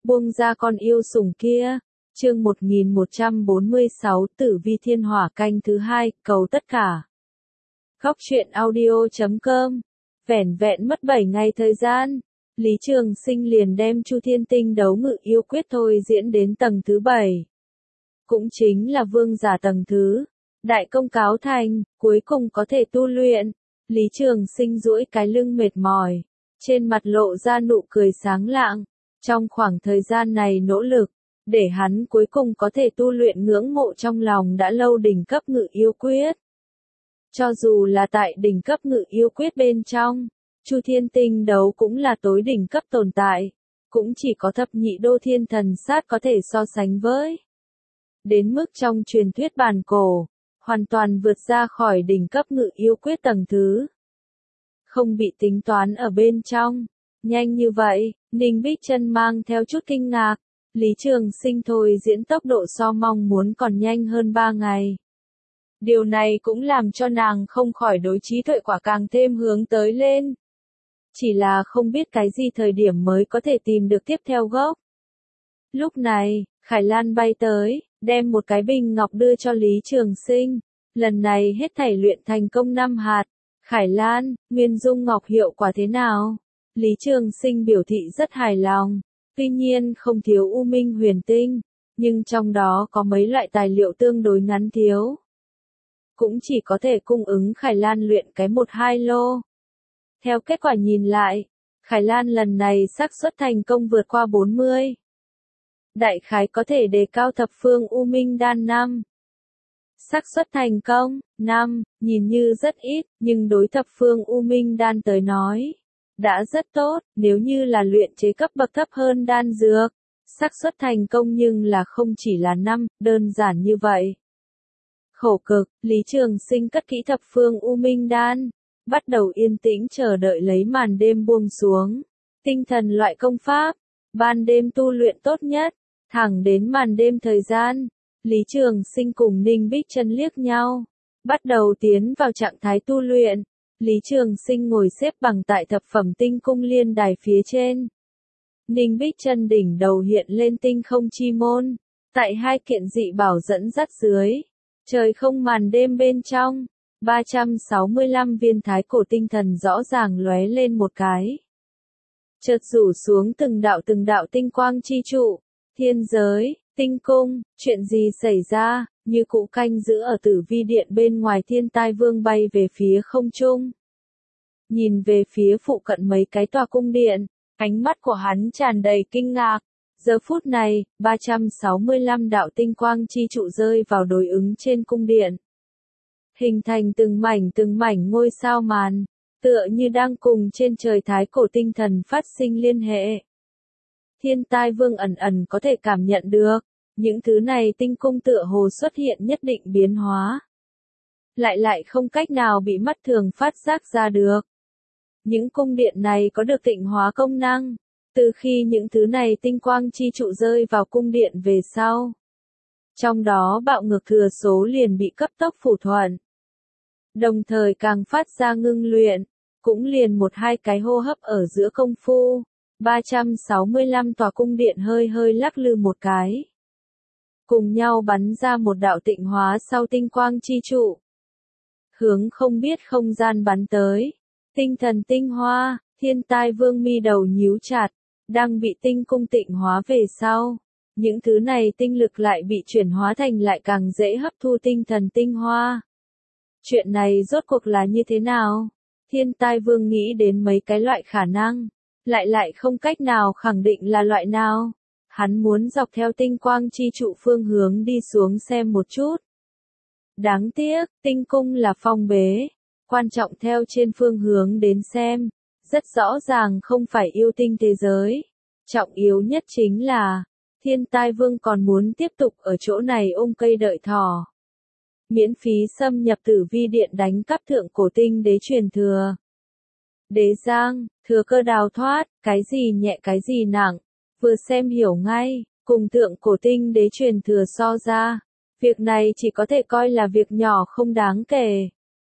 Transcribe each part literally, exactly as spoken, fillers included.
buông ra con yêu sủng kia. Chương một nghìn một trăm bốn mươi sáu Tử Vi Thiên Hỏa canh thứ hai, cầu tất cả. Góc truyện audio chấm com. Vẻn vẹn mất bảy ngày thời gian, Lý Trường Sinh liền đem Chu Thiên Tinh đấu ngự yêu quyết thôi diễn đến tầng thứ bảy. Cũng chính là vương giả tầng thứ. Đại công cáo thành, cuối cùng có thể tu luyện. Lý Trường Sinh duỗi cái lưng mệt mỏi, trên mặt lộ ra nụ cười sáng lạng. Trong khoảng thời gian này nỗ lực, để hắn cuối cùng có thể tu luyện ngưỡng mộ trong lòng đã lâu đỉnh cấp ngự yêu quyết. Cho dù là tại đỉnh cấp ngự yêu quyết bên trong, Chu Thiên Tinh đấu cũng là tối đỉnh cấp tồn tại, cũng chỉ có thập nhị đô thiên thần sát có thể so sánh với. Đến mức trong truyền thuyết bản cổ, hoàn toàn vượt ra khỏi đỉnh cấp ngự yêu quyết tầng thứ. Không bị tính toán ở bên trong. Nhanh như vậy, Ninh Bích Chân mang theo chút kinh ngạc. Lý Trường Sinh thôi diễn tốc độ so mong muốn còn nhanh hơn ba ngày. Điều này cũng làm cho nàng không khỏi đối trí tuệ quả càng thêm hướng tới lên. Chỉ là không biết cái gì thời điểm mới có thể tìm được tiếp theo gốc. Lúc này, Khải Lan bay tới, đem một cái bình ngọc đưa cho Lý Trường Sinh. Lần này hết thảy luyện thành công năm hạt. Khải Lan, Nguyên Dung Ngọc hiệu quả thế nào? Lý Trường Sinh biểu thị rất hài lòng. Tuy nhiên không thiếu U Minh Huyền Tinh, nhưng trong đó có mấy loại tài liệu tương đối ngắn thiếu. Cũng chỉ có thể cung ứng Khải Lan luyện cái một hai lô. Theo kết quả nhìn lại, Khải Lan lần này xác suất thành công vượt qua bốn mươi. Đại khái có thể đề cao thập phương U Minh đan năm. Xác suất thành công, năm, nhìn như rất ít, nhưng đối thập phương U Minh đan tới nói, đã rất tốt. Nếu như là luyện chế cấp bậc thấp hơn đan dược, xác suất thành công nhưng là không chỉ là năm, đơn giản như vậy. Khổ cực, Lý Trường Sinh cất kỹ thập phương U Minh đan, bắt đầu yên tĩnh chờ đợi lấy màn đêm buông xuống. Tinh thần loại công pháp, ban đêm tu luyện tốt nhất. Thẳng đến màn đêm thời gian, Lý Trường Sinh cùng Ninh Bích Chân liếc nhau, bắt đầu tiến vào trạng thái tu luyện. Lý Trường Sinh ngồi xếp bằng tại thập phẩm tinh cung liên đài phía trên. Ninh Bích Chân đỉnh đầu hiện lên tinh không chi môn, tại hai kiện dị bảo dẫn dắt dưới, trời không màn đêm bên trong, ba trăm sáu mươi lăm viên thái cổ tinh thần rõ ràng lóe lên một cái. Chợt rủ xuống từng đạo từng đạo tinh quang chi trụ. Thiên giới, tinh cung, chuyện gì xảy ra? Như cụ canh giữ ở Tử Vi điện bên ngoài Thiên Tai Vương bay về phía không trung. Nhìn về phía phụ cận mấy cái tòa cung điện, ánh mắt của hắn tràn đầy kinh ngạc. Giờ phút này, ba trăm sáu mươi lăm đạo tinh quang chi trụ rơi vào đối ứng trên cung điện. Hình thành từng mảnh từng mảnh ngôi sao màn, tựa như đang cùng trên trời thái cổ tinh thần phát sinh liên hệ. Thiên Tai Vương ẩn ẩn có thể cảm nhận được, những thứ này tinh cung tựa hồ xuất hiện nhất định biến hóa. Lại lại không cách nào bị mắt thường phát giác ra được. Những cung điện này có được tịnh hóa công năng, từ khi những thứ này tinh quang chi trụ rơi vào cung điện về sau. Trong đó bạo ngược thừa số liền bị cấp tốc phủ thuận. Đồng thời càng phát ra ngưng luyện, cũng liền một hai cái hô hấp ở giữa công phu. ba trăm sáu mươi lăm tòa cung điện hơi hơi lắc lư một cái. Cùng nhau bắn ra một đạo tịnh hóa sau tinh quang chi trụ. Hướng không biết không gian bắn tới. Tinh thần tinh hoa, Thiên Tai Vương mi đầu nhíu chặt, đang bị tinh cung tịnh hóa về sau. Những thứ này tinh lực lại bị chuyển hóa thành lại càng dễ hấp thu tinh thần tinh hoa. Chuyện này rốt cuộc là như thế nào? Thiên Tai Vương nghĩ đến mấy cái loại khả năng. Lại lại không cách nào khẳng định là loại nào. Hắn muốn dọc theo tinh quang chi trụ phương hướng đi xuống xem một chút. Đáng tiếc, tinh cung là phong bế. Quan trọng theo trên phương hướng đến xem, rất rõ ràng không phải yêu tinh thế giới. Trọng yếu nhất chính là, Thiên Tai Vương còn muốn tiếp tục ở chỗ này ôm cây đợi thỏ. Miễn phí xâm nhập Tử Vi điện đánh cắp thượng cổ tinh đế truyền thừa. Đế giang, thừa cơ đào thoát, cái gì nhẹ cái gì nặng, vừa xem hiểu ngay, cùng thượng cổ tinh đế truyền thừa so ra, việc này chỉ có thể coi là việc nhỏ không đáng kể.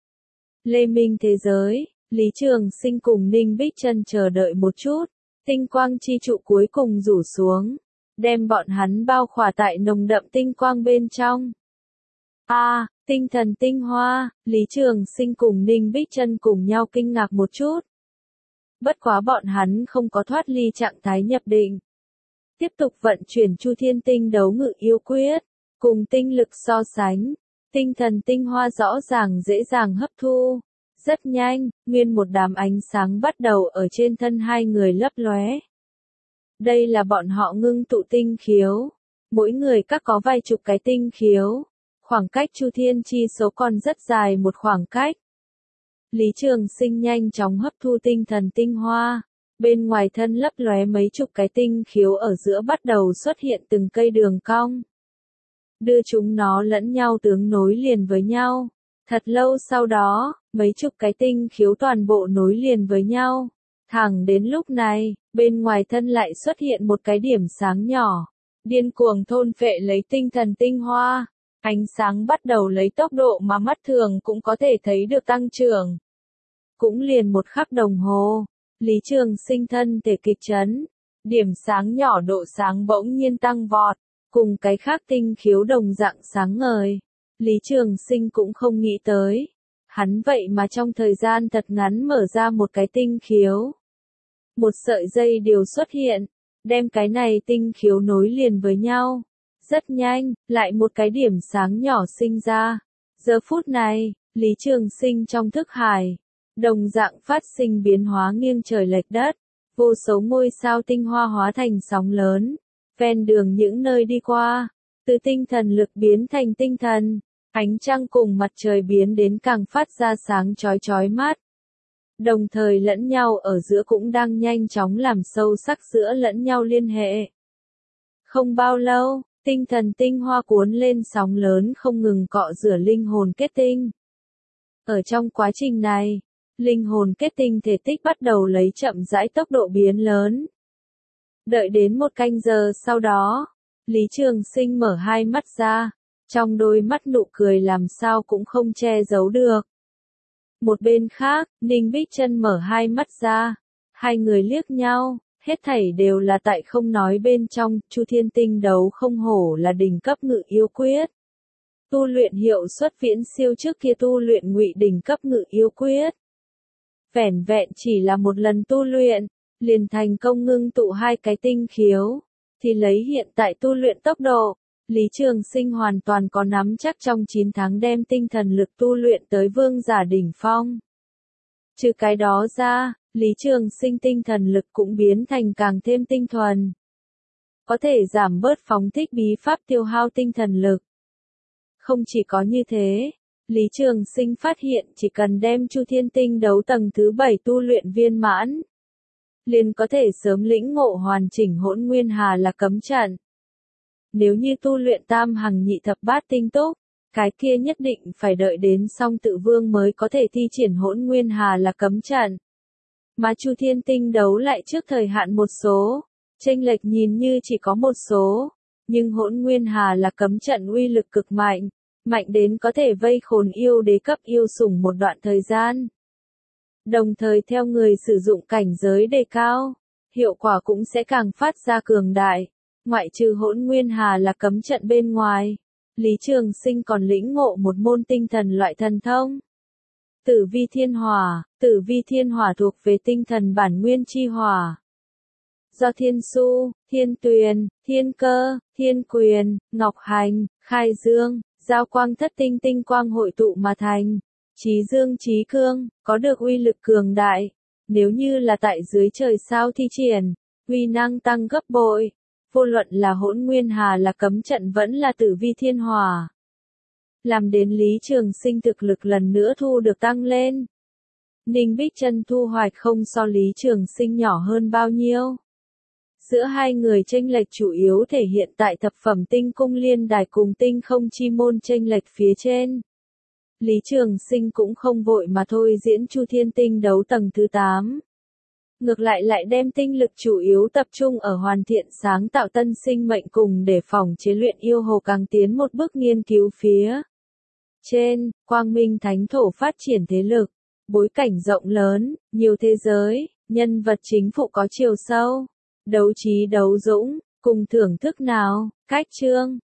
Lê Minh thế giới, Lý Trường Sinh cùng Ninh Bích Chân chờ đợi một chút, tinh quang chi trụ cuối cùng rủ xuống, đem bọn hắn bao khỏa tại nồng đậm tinh quang bên trong. A, à, tinh thần tinh hoa, Lý Trường Sinh cùng Ninh Bích Chân cùng nhau kinh ngạc một chút. Bất quá bọn hắn không có thoát ly trạng thái nhập định. Tiếp tục vận chuyển Chu Thiên Tinh đấu ngự yêu quyết, cùng tinh lực so sánh, tinh thần tinh hoa rõ ràng dễ dàng hấp thu. Rất nhanh, nguyên một đám ánh sáng bắt đầu ở trên thân hai người lấp lóe. Đây là bọn họ ngưng tụ tinh khiếu, mỗi người các có vài chục cái tinh khiếu, khoảng cách Chu Thiên chi số còn rất dài một khoảng cách. Lý Trường Sinh nhanh chóng hấp thu tinh thần tinh hoa, bên ngoài thân lấp lóe mấy chục cái tinh khiếu ở giữa bắt đầu xuất hiện từng cây đường cong. Đưa chúng nó lẫn nhau tướng nối liền với nhau. Thật lâu sau đó, mấy chục cái tinh khiếu toàn bộ nối liền với nhau. Thẳng đến lúc này, bên ngoài thân lại xuất hiện một cái điểm sáng nhỏ, điên cuồng thôn phệ lấy tinh thần tinh hoa. Ánh sáng bắt đầu lấy tốc độ mà mắt thường cũng có thể thấy được tăng trưởng. Cũng liền một khắc đồng hồ, Lý Trường Sinh thân thể kịch chấn, điểm sáng nhỏ độ sáng bỗng nhiên tăng vọt, cùng cái khác tinh khiếu đồng dạng sáng ngời. Lý Trường Sinh cũng không nghĩ tới, hắn vậy mà trong thời gian thật ngắn mở ra một cái tinh khiếu. Một sợi dây điều xuất hiện, đem cái này tinh khiếu nối liền với nhau. Rất nhanh, lại một cái điểm sáng nhỏ sinh ra. Giờ phút này, Lý Trường Sinh trong thức hải, đồng dạng phát sinh biến hóa nghiêng trời lệch đất, vô số ngôi sao tinh hoa hóa thành sóng lớn, ven đường những nơi đi qua, từ tinh thần lực biến thành tinh thần, ánh trăng cùng mặt trời biến đến càng phát ra sáng chói chói mắt. Đồng thời lẫn nhau ở giữa cũng đang nhanh chóng làm sâu sắc giữa lẫn nhau liên hệ. Không bao lâu, tinh thần tinh hoa cuốn lên sóng lớn không ngừng cọ rửa linh hồn kết tinh. Ở trong quá trình này, linh hồn kết tinh thể tích bắt đầu lấy chậm rãi tốc độ biến lớn. Đợi đến một canh giờ sau đó, Lý Trường Sinh mở hai mắt ra, trong đôi mắt nụ cười làm sao cũng không che giấu được. Một bên khác, Ninh Bích Chân mở hai mắt ra, hai người liếc nhau, hết thảy đều là tại không nói bên trong. Chu Thiên Tinh đấu không hổ là đỉnh cấp ngự yêu quyết. Tu luyện hiệu suất viễn siêu trước kia tu luyện ngụy đỉnh cấp ngự yêu quyết. Vẻn vẹn chỉ là một lần tu luyện, liền thành công ngưng tụ hai cái tinh khiếu, thì lấy hiện tại tu luyện tốc độ, Lý Trường Sinh hoàn toàn có nắm chắc trong chín tháng đem tinh thần lực tu luyện tới vương giả đỉnh phong. Trừ cái đó ra, Lý Trường Sinh tinh thần lực cũng biến thành càng thêm tinh thuần. Có thể giảm bớt phóng thích bí pháp tiêu hao tinh thần lực. Không chỉ có như thế, Lý Trường Sinh phát hiện chỉ cần đem Chu Thiên Tinh đấu tầng thứ bảy tu luyện viên mãn, liền có thể sớm lĩnh ngộ hoàn chỉnh Hỗn Nguyên Hà là cấm trận. Nếu như tu luyện tam hằng nhị thập bát tinh túc, cái kia nhất định phải đợi đến song tự vương mới có thể thi triển Hỗn Nguyên Hà là cấm trận. Mà Chu Thiên Tinh đấu lại trước thời hạn một số, chênh lệch nhìn như chỉ có một số, nhưng Hỗn Nguyên Hà là cấm trận uy lực cực mạnh, mạnh đến có thể vây khốn yêu đế cấp yêu sủng một đoạn thời gian. Đồng thời theo người sử dụng cảnh giới đề cao, hiệu quả cũng sẽ càng phát ra cường đại. Ngoại trừ Hỗn Nguyên Hà là cấm trận bên ngoài, Lý Trường Sinh còn lĩnh ngộ một môn tinh thần loại thần thông. Tử vi thiên hỏa, tử vi thiên hỏa thuộc về tinh thần bản nguyên chi hỏa. Do Thiên Su, Thiên Tuyền, Thiên Cơ, Thiên Quyền, Ngọc Hành, Khai Dương, Giao Quang thất tinh tinh quang hội tụ mà thành. Chí dương chí cương, có được uy lực cường đại. Nếu như là tại dưới trời sao thi triển, uy năng tăng gấp bội. Vô luận là Hỗn Nguyên Hà là cấm trận vẫn là tử vi thiên hỏa. Làm đến Lý Trường Sinh thực lực lần nữa thu được tăng lên. Ninh Bích Chân thu hoạch không so Lý Trường Sinh nhỏ hơn bao nhiêu. Giữa hai người chênh lệch chủ yếu thể hiện tại thập phẩm tinh cung liên đài cùng tinh không chi môn chênh lệch phía trên. Lý Trường Sinh cũng không vội mà thôi diễn Chu Thiên Tinh đấu tầng thứ tám. Ngược lại lại đem tinh lực chủ yếu tập trung ở hoàn thiện sáng tạo tân sinh mệnh cùng để phòng chế luyện yêu hồ càng tiến một bước nghiên cứu phía trên, Quang Minh Thánh Thổ phát triển thế lực, bối cảnh rộng lớn, nhiều thế giới, nhân vật chính phụ có chiều sâu, đấu trí đấu dũng, Cùng thưởng thức nào, cách chương.